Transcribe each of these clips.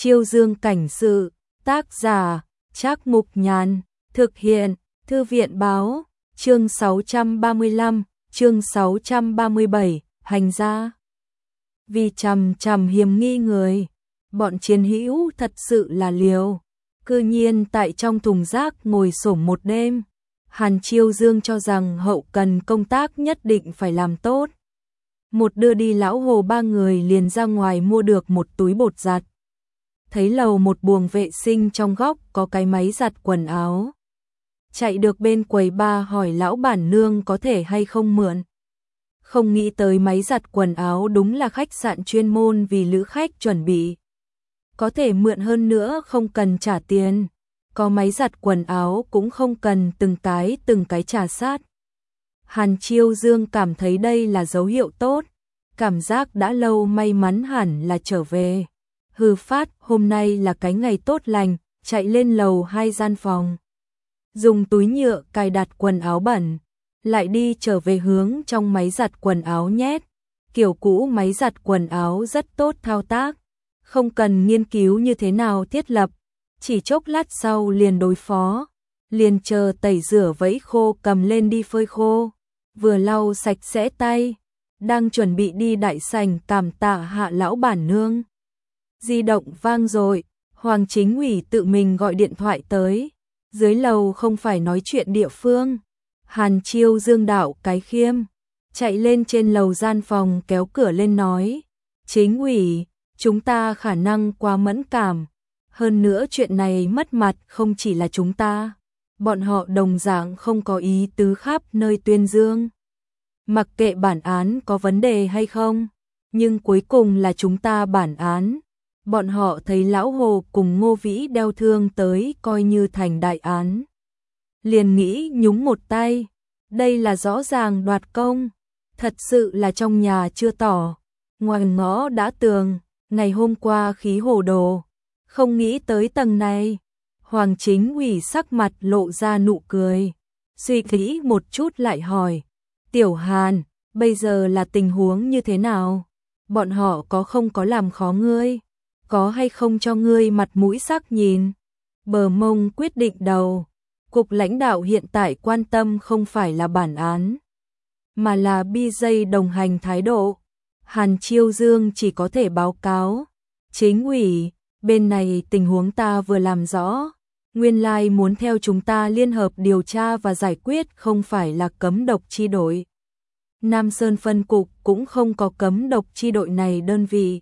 Chiêu Dương cảnh sự, tác giả, Trác Mục Nhàn, thực hiện, Thư viện báo, chương 635, chương 637, hành ra. Vì chằm hiểm nghi người, bọn chiến hữu thật sự là liều, cư nhiên tại trong thùng rác ngồi xổm một đêm. Hàn Chiêu Dương cho rằng hậu cần công tác nhất định phải làm tốt. Một đưa đi lão hồ ba người liền ra ngoài mua được một túi bột giặt. Thấy lầu một buồng vệ sinh trong góc có cái máy giặt quần áo. Chạy được bên quầy ba hỏi lão bản nương có thể hay không mượn. Không nghĩ tới máy giặt quần áo đúng là khách sạn chuyên môn vì lữ khách chuẩn bị. Có thể mượn hơn nữa không cần trả tiền. Có máy giặt quần áo cũng không cần từng cái trả sát. Hàn Chiêu Dương cảm thấy đây là dấu hiệu tốt. Cảm giác đã lâu may mắn hẳn là trở về. Hừ phát, hôm nay là cái ngày tốt lành, chạy lên lầu 2 gian phòng. Dùng túi nhựa cài đặt quần áo bẩn, lại đi trở về hướng trong máy giặt quần áo nhét. Kiểu cũ máy giặt quần áo rất tốt thao tác, không cần nghiên cứu như thế nào thiết lập, chỉ chốc lát sau liền đối phó, liền chờ tẩy rửa vẫy khô cầm lên đi phơi khô, vừa lau sạch sẽ tay, đang chuẩn bị đi đại sảnh cảm tạ hạ lão bản nương. Di động vang rồi, Hoàng Chính Ủy tự mình gọi điện thoại tới, dưới lầu không phải nói chuyện địa phương. Hàn Chiêu Dương đạo cái khiêm, chạy lên trên lầu gian phòng kéo cửa lên nói, Chính Ủy, chúng ta khả năng quá mẫn cảm, hơn nữa chuyện này mất mặt không chỉ là chúng ta, bọn họ đồng dạng không có ý tứ khắp nơi tuyên dương. Mặc kệ bản án có vấn đề hay không, nhưng cuối cùng là chúng ta bản án. Bọn họ thấy lão Hồ cùng Ngô Vĩ đeo thương tới coi như thành đại án. Liền nghĩ nhúng một tay, đây là rõ ràng đoạt công, thật sự là trong nhà chưa tỏ, ngoài ngõ đã tường, ngày hôm qua khí hồ đồ, không nghĩ tới tầng này. Hoàng Chính Ủy sắc mặt lộ ra nụ cười, suy nghĩ một chút lại hỏi, Tiểu Hàn, bây giờ là tình huống như thế nào? Bọn họ có không có làm khó ngươi? Có hay không cho ngươi mặt mũi sắc nhìn? Bờ mông quyết định đầu, cục lãnh đạo hiện tại quan tâm không phải là bản án, mà là BJ đồng hành thái độ. Hàn Chiêu Dương chỉ có thể báo cáo, Chính Ủy, bên này tình huống ta vừa làm rõ, nguyên lai muốn theo chúng ta liên hợp điều tra và giải quyết không phải là cấm độc chi đội. Nam Sơn phân cục cũng không có cấm độc chi đội này đơn vị.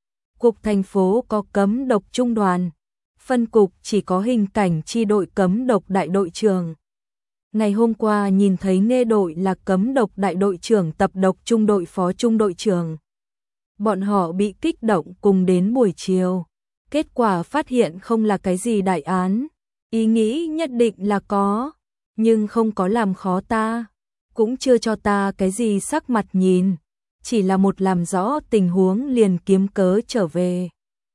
Cục thành phố có cấm độc trung đoàn, phân cục chỉ có hình cảnh chi đội cấm độc đại đội trưởng. Ngày hôm qua nhìn thấy nghe đội là cấm độc đại đội trưởng tập độc trung đội phó trung đội trưởng. Bọn họ bị kích động cùng đến buổi chiều. Kết quả phát hiện không là cái gì đại án. Ý nghĩ nhất định là có, nhưng không có làm khó ta. Cũng chưa cho ta cái gì sắc mặt nhìn. Chỉ là một làm rõ tình huống liền kiếm cớ trở về.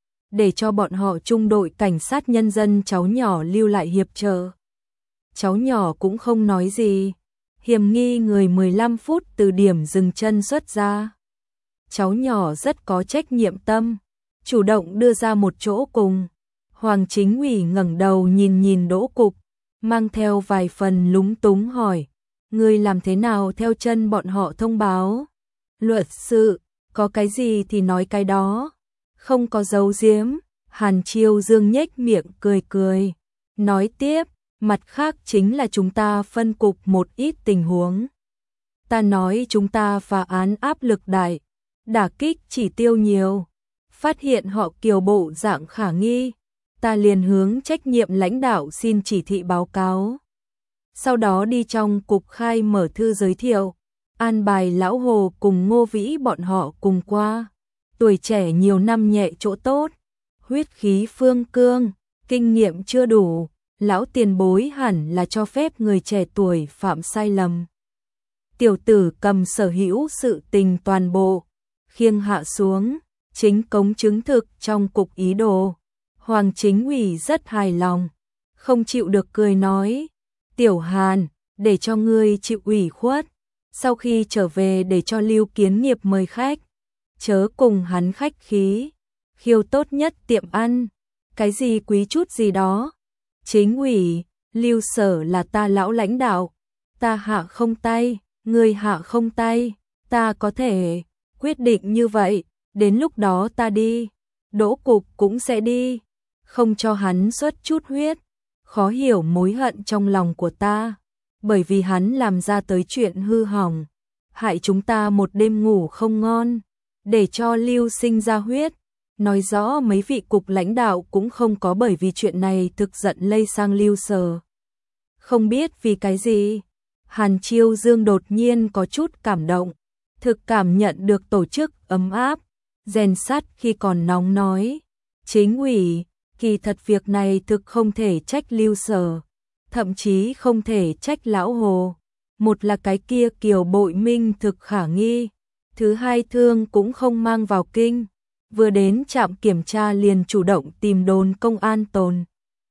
Để cho bọn họ trung đội cảnh sát nhân dân cháu nhỏ lưu lại hiệp trợ. Cháu nhỏ cũng không nói gì. Hiểm nghi người 15 phút từ điểm dừng chân xuất ra. Cháu nhỏ rất có trách nhiệm tâm, chủ động đưa ra một chỗ cùng. Hoàng Chính Ủy ngẩng đầu nhìn Đỗ Cục, mang theo vài phần lúng túng hỏi, ngươi làm thế nào theo chân bọn họ thông báo? Luật sự, có cái gì thì nói cái đó, không có giấu giếm. Hàn Chiêu Dương nhếch miệng cười, nói tiếp, mặt khác chính là chúng ta phân cục một ít tình huống. Ta nói chúng ta phá án áp lực đại, đả kích chỉ tiêu nhiều, phát hiện họ kiều bộ dạng khả nghi, ta liền hướng trách nhiệm lãnh đạo xin chỉ thị báo cáo. Sau đó đi trong cục khai mở thư giới thiệu, an bài lão Hồ cùng Ngô Vĩ bọn họ cùng qua. Tuổi trẻ nhiều năm nhẹ chỗ tốt, huyết khí phương cương, kinh nghiệm chưa đủ, lão tiền bối hẳn là cho phép người trẻ tuổi phạm sai lầm. Tiểu tử cầm sở hữu sự tình toàn bộ, khiêng hạ xuống, chính cống chứng thực trong cục ý đồ. Hoàng Chính Ủy rất hài lòng, không chịu được cười nói, Tiểu Hàn, để cho ngươi chịu ủy khuất, sau khi trở về để cho Lưu Kiến Nghiệp mời khách, chớ cùng hắn khách khí, khiêu tốt nhất tiệm ăn, Cái gì quý chút gì đó? Chính ủy, Lưu Sở là ta lão lãnh đạo, ta hạ không tay, ngươi hạ không tay, ta có thể quyết định như vậy, đến lúc đó ta đi, Đỗ Cục cũng sẽ đi, không cho hắn xuất chút huyết, khó hiểu mối hận trong lòng của ta, bởi vì hắn làm ra tới chuyện hư hỏng, hại chúng ta một đêm ngủ không ngon, để cho Lưu sinh ra huyết. Nói rõ mấy vị cục lãnh đạo cũng không có bởi vì chuyện này thực giận lây sang Lưu Sở. Không biết vì cái gì, Hàn Chiêu Dương đột nhiên có chút cảm động, thực cảm nhận được tổ chức ấm áp, rèn sắt khi còn nóng nói. Chính ủy, kỳ thật việc này thực không thể trách Lưu Sở, thậm chí không thể trách Lão Hồ. Một là cái kia Kiều Bội Minh thực khả nghi, thứ hai thương cũng không mang vào kinh. Vừa đến trạm kiểm tra liền chủ động tìm đồn công an tồn.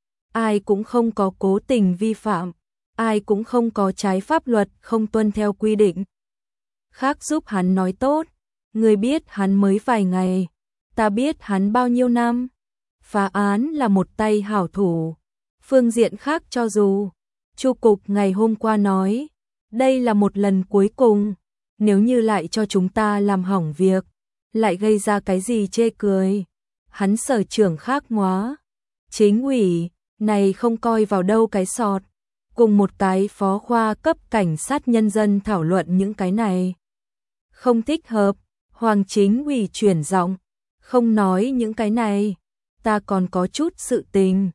Ai cũng không có cố tình vi phạm, ai cũng không có trái pháp luật không tuân theo quy định. Khác giúp hắn nói tốt, người biết hắn mới vài ngày, ta biết hắn bao nhiêu năm. Phá án là một tay hảo thủ. Phương diện khác cho dù, Chu Cục ngày hôm qua nói, đây là một lần cuối cùng, nếu như lại cho chúng ta làm hỏng việc, lại gây ra cái gì chê cười. Hắn sở trưởng khác hóa. Chính ủy, này không coi vào đâu cái sọt. Cùng một cái phó khoa cấp cảnh sát nhân dân thảo luận những cái này. Không thích hợp, Hoàng chính ủy chuyển giọng. Không nói những cái này, ta còn có chút sự tình.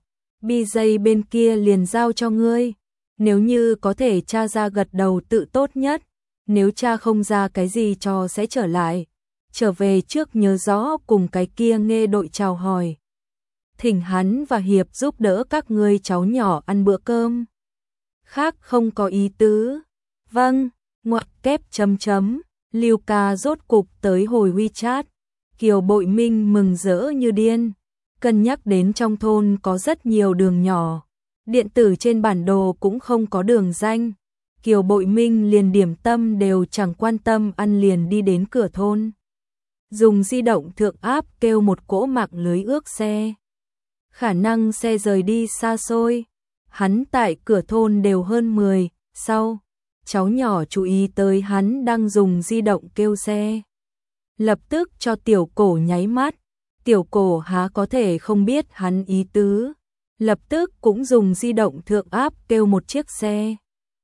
BJ bên kia liền giao cho ngươi. Nếu như có thể tra ra gật đầu tự tốt nhất. Nếu tra không ra cái gì cho sẽ trở lại. Trở về trước nhớ rõ cùng cái kia nghe đội chào hỏi. Thỉnh hắn và Hiệp giúp đỡ các ngươi cháu nhỏ ăn bữa cơm. Khác không có ý tứ. Vâng, ngoặc kép chấm chấm. Lưu ca rốt cục tới hồi WeChat. Kiều Bội Minh mừng rỡ như điên. Cân nhắc đến trong thôn có rất nhiều đường nhỏ. Điện tử trên bản đồ cũng không có đường danh. Kiều Bội Minh liền điểm tâm đều chẳng quan tâm ăn liền đi đến cửa thôn. Dùng di động thượng áp kêu một cỗ mạng lưới ước xe. Khả năng xe rời đi xa xôi. Hắn tại cửa thôn đều hơn 10, sau, cháu nhỏ chú ý tới hắn đang dùng di động kêu xe. Lập tức cho tiểu cổ nháy mắt, tiểu cổ há có thể không biết hắn ý tứ. Lập tức cũng dùng di động thượng áp kêu một chiếc xe.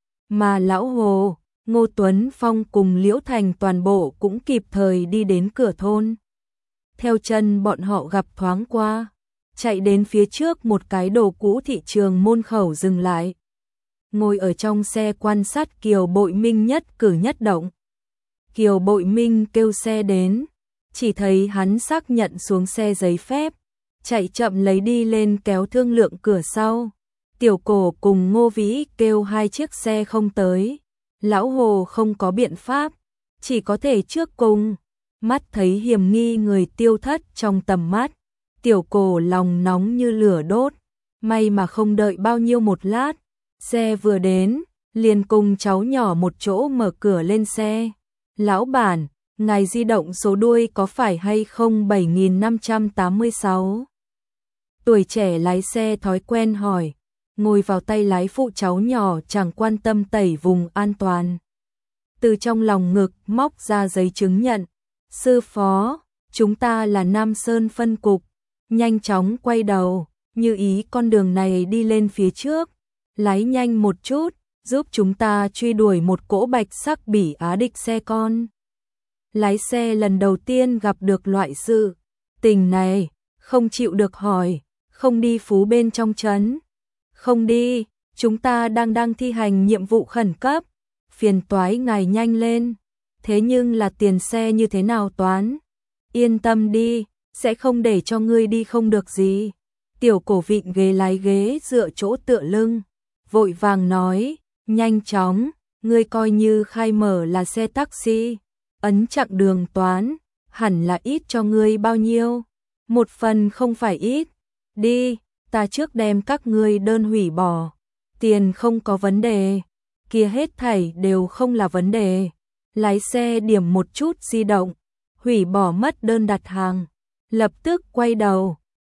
Mà Lão Hồ, Ngô Tuấn Phong cùng Liễu Thành toàn bộ cũng kịp thời đi đến cửa thôn. Theo chân bọn họ gặp thoáng qua, chạy đến phía trước một cái đồ cũ thị trường môn khẩu dừng lại. Ngồi ở trong xe quan sát Kiều Bội Minh nhất cử nhất động. Kiều Bội Minh kêu xe đến, chỉ thấy hắn xác nhận xuống xe giấy phép, chạy chậm lấy đi lên kéo thương lượng cửa sau. Tiểu cổ cùng Ngô Vĩ kêu hai chiếc xe không tới. Lão Hồ không có biện pháp, chỉ có thể trước cùng. Mắt thấy hiểm nghi người tiêu thất trong tầm mắt. Tiểu cổ lòng nóng như lửa đốt. May mà không đợi bao nhiêu một lát. Xe vừa đến, liền cùng cháu nhỏ một chỗ mở cửa lên xe. Lão bản, ngài di động số đuôi có phải hay không 7586? Tuổi trẻ lái xe thói quen hỏi. Ngồi vào tay lái phụ cháu nhỏ chẳng quan tâm tẩy vùng an toàn. Từ trong lòng ngực móc ra giấy chứng nhận. Sư phó, chúng ta là Nam Sơn phân cục. Nhanh chóng quay đầu, như ý con đường này đi lên phía trước. Lái nhanh một chút, giúp chúng ta truy đuổi một cỗ bạch sắc bỉ Á địch xe con. Lái xe lần đầu tiên gặp được loại sự tình này, không chịu được hỏi, không đi phú bên trong trấn. Không đi, chúng ta đang thi hành nhiệm vụ khẩn cấp. Phiền toái ngài nhanh lên. Thế nhưng là tiền xe như thế nào toán? Yên tâm đi, sẽ không để cho ngươi đi không được gì. Tiểu cổ vịn ghế lái ghế dựa chỗ tựa lưng. Vội vàng nói, nhanh chóng, ngươi coi như khai mở là xe taxi. Ấn chặng đường toán, hẳn là ít cho ngươi bao nhiêu. Một phần không phải ít. Đi. Ta trước đem các ngươi đơn hủy bỏ, tiền không có vấn đề, kia hết thảy đều không là vấn đề. Lái xe điểm một chút di động, hủy bỏ mất đơn đặt hàng, lập tức quay đầu,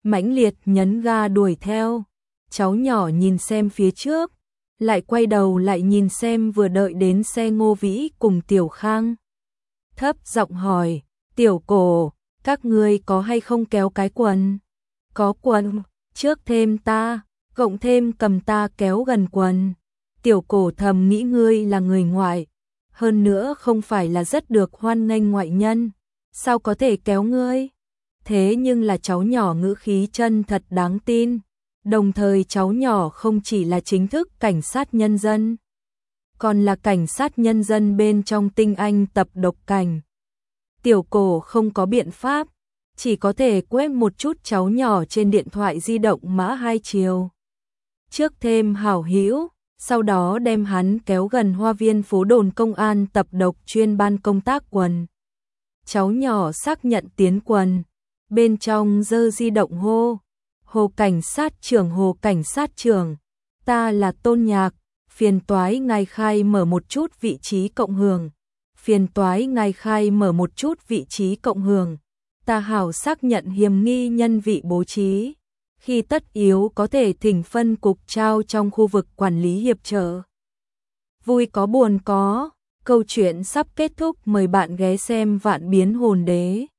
mãnh liệt nhấn ga đuổi theo. Cháu nhỏ nhìn xem phía trước, lại quay đầu lại nhìn xem vừa đợi đến xe Ngô Vĩ cùng Tiểu Khang. Thấp giọng hỏi, Tiểu Cổ, các ngươi có hay không kéo cái quần? Có quần, trước thêm ta, cộng thêm cầm ta kéo gần quần. Tiểu Cổ thầm nghĩ ngươi là người ngoại, hơn nữa không phải là rất được hoan nghênh ngoại nhân, sao có thể kéo ngươi? Thế nhưng là cháu nhỏ ngữ khí chân thật đáng tin, đồng thời cháu nhỏ không chỉ là chính thức cảnh sát nhân dân, còn là cảnh sát nhân dân bên trong tinh anh tập độc cảnh. Tiểu Cổ không có biện pháp, chỉ có thể quét một chút cháu nhỏ trên điện thoại di động mã hai chiều. Trước thêm hảo hữu, sau đó đem hắn kéo gần hoa viên phố đồn công an tập độc chuyên ban công tác quần. Cháu nhỏ xác nhận tiến quần, bên trong giơ di động hô, Hồ cảnh sát trưởng, ta là Tôn Nhạc, phiền toái ngài khai mở một chút vị trí cộng hưởng, phiền toái ngài khai mở một chút vị trí cộng hưởng, ta hảo xác nhận hiểm nghi nhân vị bố trí, khi tất yếu có thể thỉnh phân cục trao trong khu vực quản lý hiệp trợ. Vui có buồn có, câu chuyện sắp kết thúc, mời bạn ghé xem Vạn Biến Hồn Đế.